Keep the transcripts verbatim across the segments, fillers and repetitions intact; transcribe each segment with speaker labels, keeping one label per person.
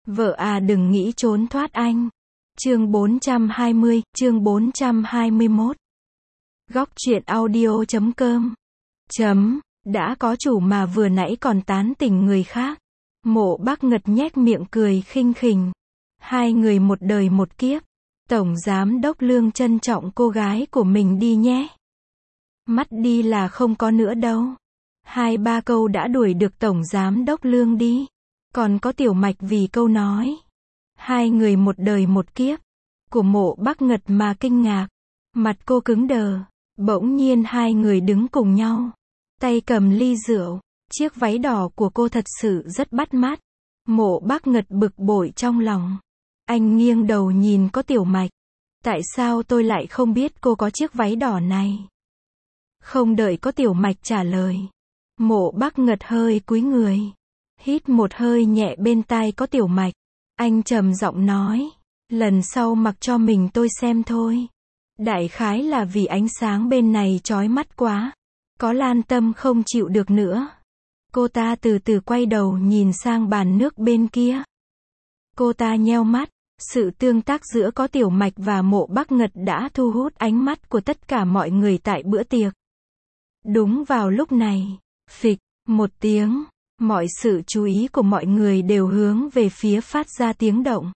Speaker 1: Vợ à đừng nghĩ trốn thoát anh. Chương bốn trăm hai mươi, chương bốn trăm hai mươi mốt. Góc truyện audio chấm com. Chấm, đã có chủ mà vừa nãy còn tán tỉnh người khác. Mộ Bác Ngật nhếch miệng cười khinh khỉnh. Hai người một đời một kiếp. Tổng Giám Đốc Lương trân trọng cô gái của mình đi nhé. Mắt đi là không có nữa đâu. Hai ba câu đã đuổi được Tổng Giám Đốc Lương đi. Còn có Tiểu Mạch vì câu nói hai người một đời một kiếp của Mộ Bác Ngật mà kinh ngạc. Mặt cô cứng đờ. Bỗng nhiên hai người đứng cùng nhau. Tay cầm ly rượu. Chiếc váy đỏ của cô thật sự rất bắt mắt. Mộ Bác Ngật bực bội trong lòng. Anh nghiêng đầu nhìn có Tiểu Mạch. Tại sao tôi lại không biết cô có chiếc váy đỏ này? Không đợi có Tiểu Mạch trả lời. Mộ Bác Ngật hơi cúi người. Hít một hơi nhẹ bên tai có Tiểu Mạch. Anh trầm giọng nói. Lần sau mặc cho mình tôi xem thôi. Đại khái là vì ánh sáng bên này chói mắt quá. Có Lan Tâm không chịu được nữa. Cô ta từ từ quay đầu nhìn sang bàn nước bên kia. Cô ta nheo mắt. Sự tương tác giữa có Tiểu Mạch và Mộ Bác Ngật đã thu hút ánh mắt của tất cả mọi người tại bữa tiệc. Đúng vào lúc này, phịch, một tiếng, mọi sự chú ý của mọi người đều hướng về phía phát ra tiếng động.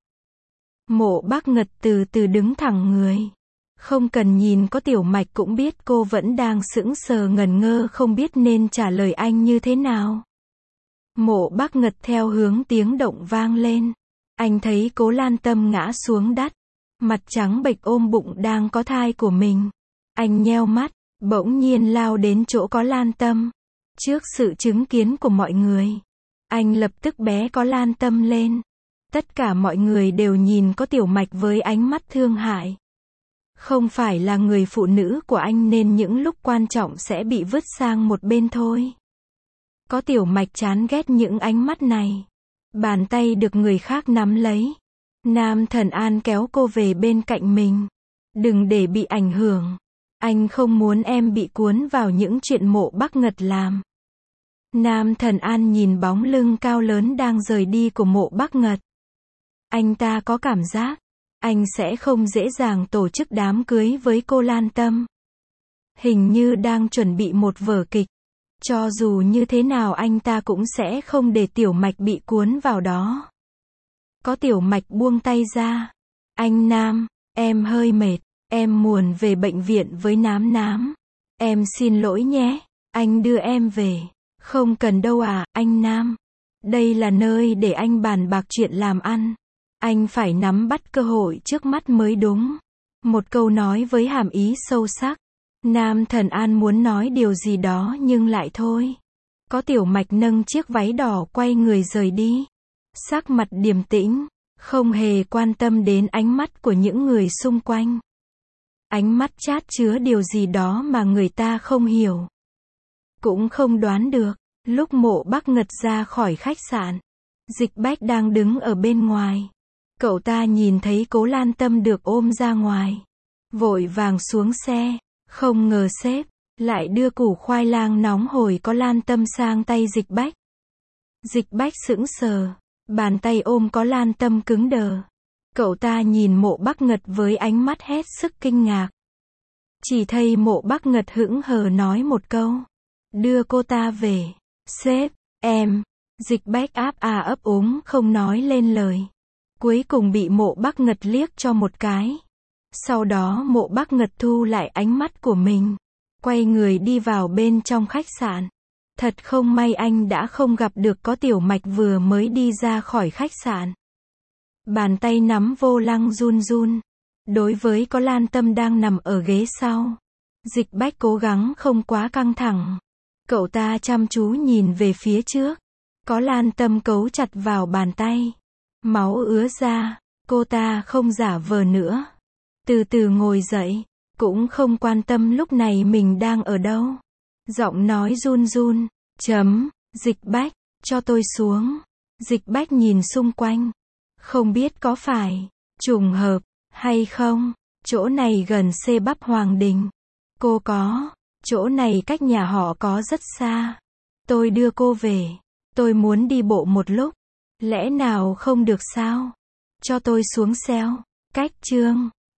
Speaker 1: Mộ Bác Ngật từ từ đứng thẳng người. Không cần nhìn có Tiểu Mạch cũng biết cô vẫn đang sững sờ ngẩn ngơ không biết nên trả lời anh như thế nào. Mộ Bác Ngật theo hướng tiếng động vang lên. Anh thấy Cố Lan Tâm ngã xuống đất. Mặt trắng bệch ôm bụng đang có thai của mình. Anh nheo mắt, bỗng nhiên lao đến chỗ có Lan Tâm. Trước sự chứng kiến của mọi người, anh lập tức bế có Lan Tâm lên. Tất cả mọi người đều nhìn có Tiểu Mạch với ánh mắt thương hại. Không phải là người phụ nữ của anh nên những lúc quan trọng sẽ bị vứt sang một bên thôi. Có Tiểu Mạch chán ghét những ánh mắt này. Bàn tay được người khác nắm lấy. Nam Thần An kéo cô về bên cạnh mình. Đừng để bị ảnh hưởng. Anh không muốn em bị cuốn vào những chuyện Mộ Bác Ngật làm. Nam Thần An nhìn bóng lưng cao lớn đang rời đi của Mộ Bác Ngật. Anh ta có cảm giác, anh sẽ không dễ dàng tổ chức đám cưới với cô Lan Tâm. Hình như đang chuẩn bị một vở kịch. Cho dù như thế nào anh ta cũng sẽ không để Tiểu Mạch bị cuốn vào đó. Có Tiểu Mạch buông tay ra. Anh Nam, em hơi mệt. Em muốn về bệnh viện với Nám Nám. Em xin lỗi nhé. Anh đưa em về. Không cần đâu à, anh Nam. Đây là nơi để anh bàn bạc chuyện làm ăn. Anh phải nắm bắt cơ hội trước mắt mới đúng. Một câu nói với hàm ý sâu sắc. Nam Thần An muốn nói điều gì đó nhưng lại thôi. Có Tiểu Mạch nâng chiếc váy đỏ quay người rời đi. Sắc mặt điềm tĩnh, không hề quan tâm đến ánh mắt của những người xung quanh. Ánh mắt chát chứa điều gì đó mà người ta không hiểu. Cũng không đoán được. Lúc Mộ Bác Ngật ra khỏi khách sạn, Dịch Bách đang đứng ở bên ngoài. Cậu ta nhìn thấy Cố Lan Tâm được ôm ra ngoài. Vội vàng xuống xe. Không ngờ sếp lại đưa củ khoai lang nóng hổi có Lan Tâm sang tay Dịch Bách. Dịch Bách sững sờ. Bàn tay ôm có Lan Tâm cứng đờ. Cậu ta nhìn Mộ Bác Ngật với ánh mắt hết sức kinh ngạc. Chỉ thấy Mộ Bác Ngật hững hờ nói một câu. Đưa cô ta về. Sếp, em. Dịch Bách áp à ấp úng không nói lên lời. Cuối cùng bị Mộ Bác Ngật liếc cho một cái. Sau đó Mộ Bác Ngật thu lại ánh mắt của mình. Quay người đi vào bên trong khách sạn. Thật không may anh đã không gặp được có Tiểu Mạch vừa mới đi ra khỏi khách sạn. Bàn tay nắm vô lăng run run. Đối với có Lan Tâm đang nằm ở ghế sau. Dịch Bách cố gắng không quá căng thẳng. Cậu ta chăm chú nhìn về phía trước. Có Lan Tâm cấu chặt vào bàn tay. Máu ứa ra. Cô ta không giả vờ nữa. Từ từ ngồi dậy. Cũng không quan tâm lúc này mình đang ở đâu. Giọng nói run run. Chấm. Dịch Bách, cho tôi xuống. Dịch Bách nhìn xung quanh. Không biết có phải trùng hợp hay không. Chỗ này gần xê bắp Hoàng Đình. Cô có. Chỗ này cách nhà họ có rất xa. Tôi đưa cô về. Tôi muốn đi bộ một lúc. Lẽ nào không được sao? Cho tôi xuống xéo. Cách chương